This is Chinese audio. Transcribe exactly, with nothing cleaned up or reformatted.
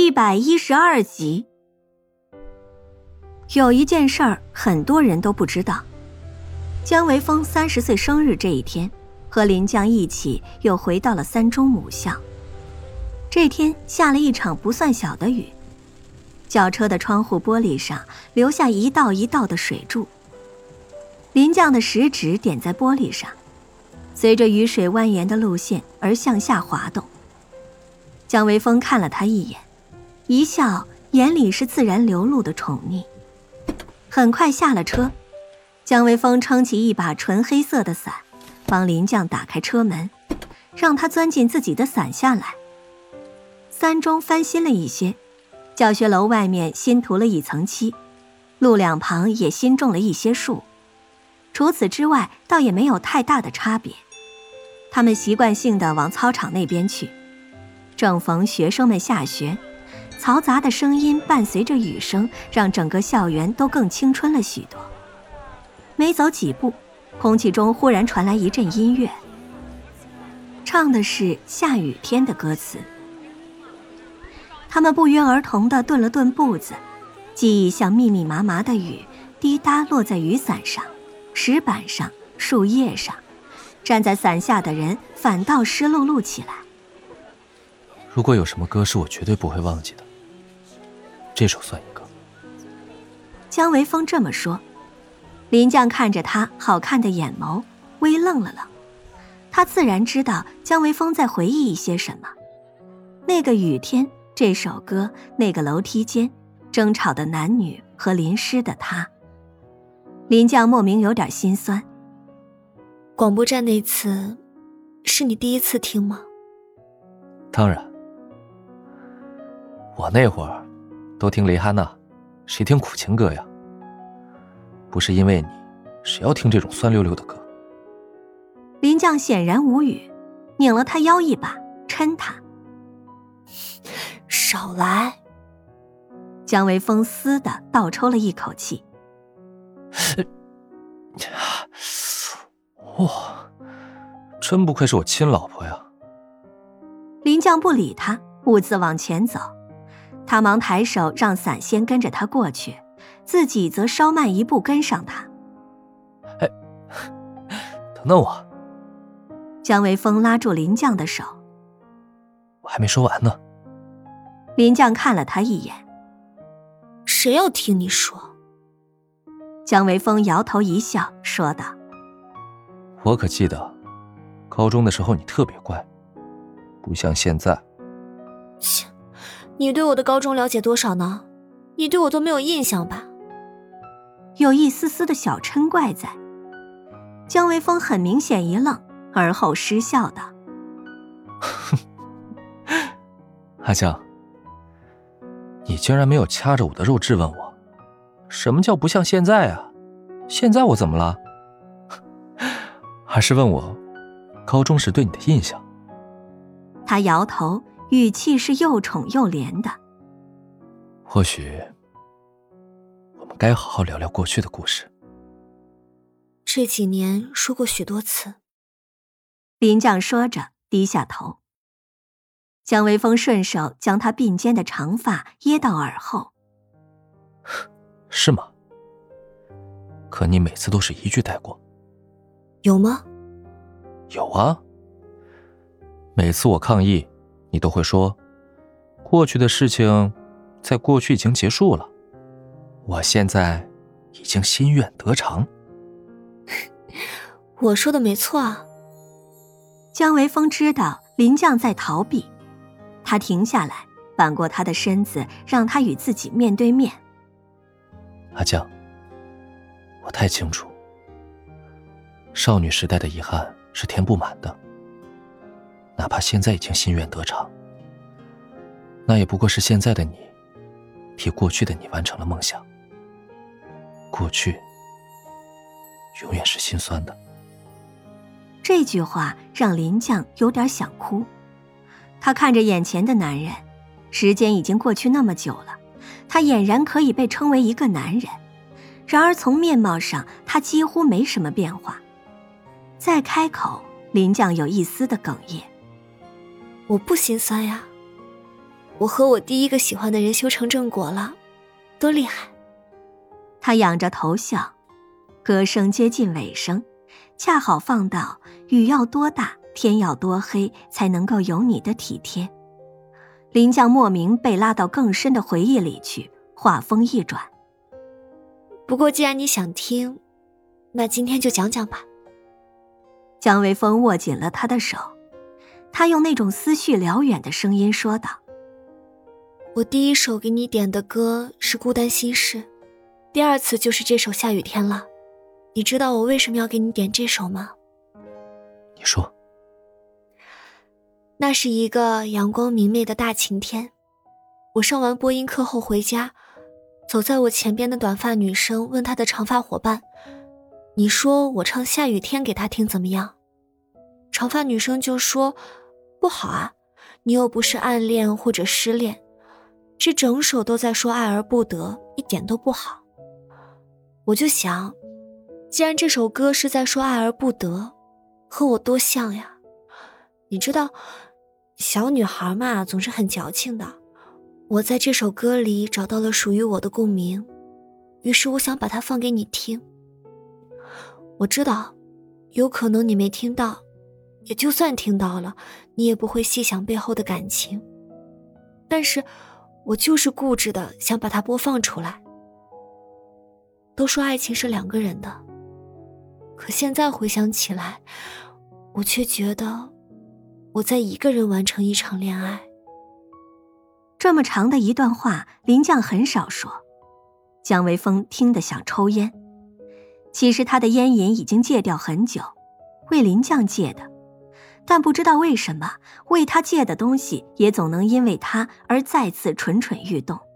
一百一十二集。有一件事儿很多人都不知道，姜维峰三十岁生日这一天，和林将一起又回到了三中母校。这天下了一场不算小的雨，轿车的窗户玻璃上留下一道一道的水柱。林将的食指点在玻璃上，随着雨水蜿蜒的路线而向下滑动。姜维峰看了他一眼，一笑，眼里是自然流露的宠溺。很快下了车，姜维峰撑起一把纯黑色的伞，帮林将打开车门，让他钻进自己的伞下来。三中翻新了一些，教学楼外面新涂了一层漆，路两旁也新种了一些树。除此之外，倒也没有太大的差别。他们习惯性地往操场那边去，正逢学生们下学，嘈杂的声音伴随着雨声，让整个校园都更青春了许多。没走几步，空气中忽然传来一阵音乐，唱的是下雨天的歌词。他们不约而同地顿了顿步子，记忆像密密麻麻的雨，滴答落在雨伞上、石板上、树叶上，站在伞下的人反倒湿漉漉起来。 如果有什么歌是我绝对不会忘记的，这首算一个。 姜维峰这么说。林将看着他好看的眼眸，微愣了愣。他自然知道姜维峰在回忆一些什么。那个雨天，这首歌，那个楼梯间，争吵的男女和淋湿的他。林将莫名有点心酸。 广播站那次，是你第一次听吗？ 当然。我那会儿都听蕾哈娜，谁听苦情歌呀？不是因为你，谁要听这种酸溜溜的歌？ 林将显然无语，拧了他腰一把，嗔他。 少来！ 姜维峰嘶地倒抽了一口气。 哇，真不愧是我亲老婆呀！ 林将不理他，兀自往前走。他忙抬手让伞先跟着他过去，自己则稍慢一步跟上他。 哎，等等我！ 姜维峰拉住林将的手。 我还没说完呢。 林将看了他一眼。 谁要听你说？ 姜维峰摇头一笑，说道： 我可记得，高中的时候你特别乖，不像现在。 切，你对我的高中了解多少呢？你对我都没有印象吧？ 有一丝丝的小嗔怪在。姜维峰很明显一愣，而后失笑道： 阿江，你竟然没有掐着我的肉质问我，什么叫不像现在啊？现在我怎么了？还是问我高中时对你的印象？ 他摇头，语气是又宠又怜的。 或许我们该好好聊聊过去的故事。 这几年说过许多次。 林将说着低下头。姜维峰顺手将他鬓间的长发掖到耳后。 是吗？可你每次都是一句带过。 有吗？ 有啊。每次我抗议，你都会说，过去的事情在过去已经结束了，我现在已经心愿得偿。 我说的没错啊。 姜维峰知道林将在逃避，他停下来，扳过他的身子，让他与自己面对面。 阿江，我太清楚，少女时代的遗憾是填不满的，哪怕现在已经心愿得偿，那也不过是现在的你替过去的你完成了梦想。过去永远是心酸的。 这句话让林将有点想哭。他看着眼前的男人，时间已经过去那么久了，他俨然可以被称为一个男人，然而从面貌上他几乎没什么变化。再开口，林将有一丝的哽咽。 我不心酸呀。 我和我第一个喜欢的人修成正果了，多厉害。 他仰着头笑，歌声接近尾声，恰好放到雨要多大，天要多黑才能够有你的体贴。林将莫名被拉到更深的回忆里去，话锋一转。 不过既然你想听，那今天就讲讲吧。 姜维峰握紧了他的手，他用那种思绪辽远的声音说道： 我第一首给你点的歌是《孤单心事》，第二次就是这首《下雨天》了。你知道我为什么要给你点这首吗？ 你说。 那是一个阳光明媚的大晴天，我上完播音课后回家，走在我前边的短发女生问她的长发伙伴，你说我唱《下雨天》给她听怎么样？长发女生就说，不好啊，你又不是暗恋或者失恋，这整首都在说爱而不得，一点都不好。我就想，既然这首歌是在说爱而不得，和我多像呀。你知道小女孩嘛，总是很矫情的，我在这首歌里找到了属于我的共鸣，于是我想把它放给你听。我知道有可能你没听到，也就算听到了，你也不会细想背后的感情，但是我就是固执的想把它播放出来。都说爱情是两个人的，可现在回想起来，我却觉得我在一个人完成一场恋爱。 这么长的一段话，林将很少说。姜维峰听得想抽烟，其实他的烟瘾已经戒掉很久，为林将戒的，但不知道为什么，为他戒的东西也总能因为他而再次蠢蠢欲动。